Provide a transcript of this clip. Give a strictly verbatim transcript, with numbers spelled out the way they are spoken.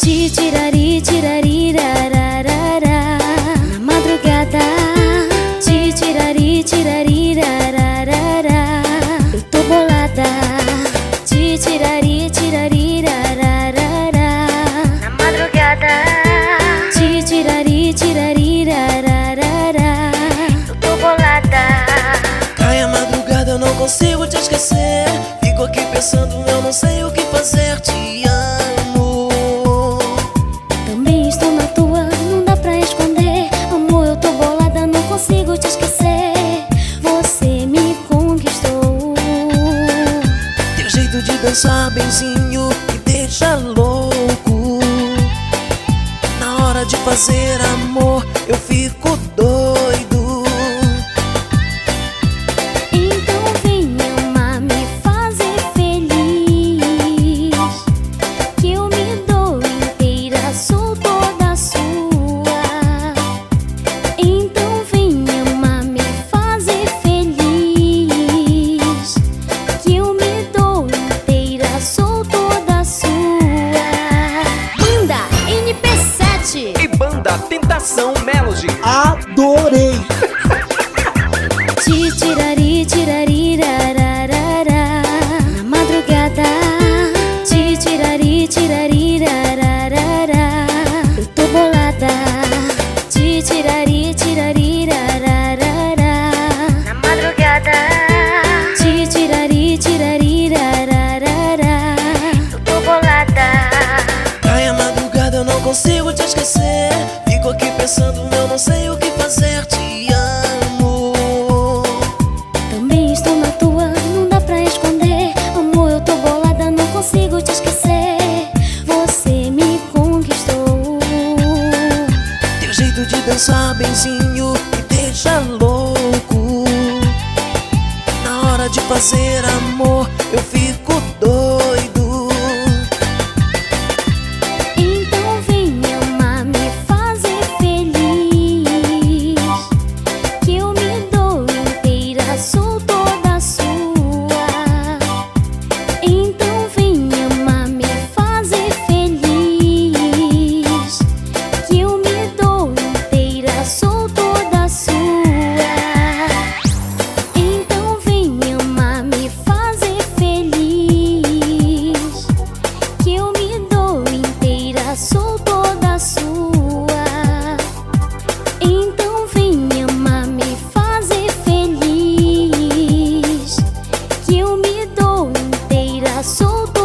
Ti tirari, tirari, rararara. Na madrugada. Ti tirari, tirari, rararara. Eu tô bolada. Ti tirari, tirari, rararara. Na madrugada. Ti tirari, tirari, rararara. Eu tô bolada. Cai a madrugada, eu não consigo te esquecer. Fico aqui pensando, eu não sei o que fazer. Te amo. Também estou na tua, não dá pra esconder. Amor, eu tô bolada, não consigo te esquecer. Você me conquistou. Teu jeito de dançar benzinho me deixa louco. Na hora de fazer amor, eu fico doido. Então vem amar, me fazer feliz, que eu me dou inteira, sou toda sua. Então vem amar, me fazer feliz, que eu me dou inteira, sou toda sua. Banda N P sete E Banda Tentação Melody. Adorei! Ti tirari, tirari, rararara. Na madrugada. Ti tirari, tirari, rararara. Eu tô bolada. Ti tirari, tirari, rararara. Na madrugada. Ti tirari, tirari, rararara. Eu tô bolada. Cai a madrugada, eu não consigo te esquecer. Fico aqui pensando, eu não sei o que fazer. Te amo. Também estou na tua, não dá pra esconder. Amor, eu tô bolada, não consigo te esquecer. Você me conquistou. Teu jeito de dançar benzinho me deixa louco. Na hora de fazer amor, eu fico doido. Então vem amar, me fazer feliz, que eu me dou inteira, sou toda sua. Então vem amar, me fazer feliz, que eu me dou inteira, sou toda sua. Então vem amar, me fazer feliz, que eu me dou inteira, sou toda sua. Então vem amar, me fazer feliz, que eu me dou inteira, sou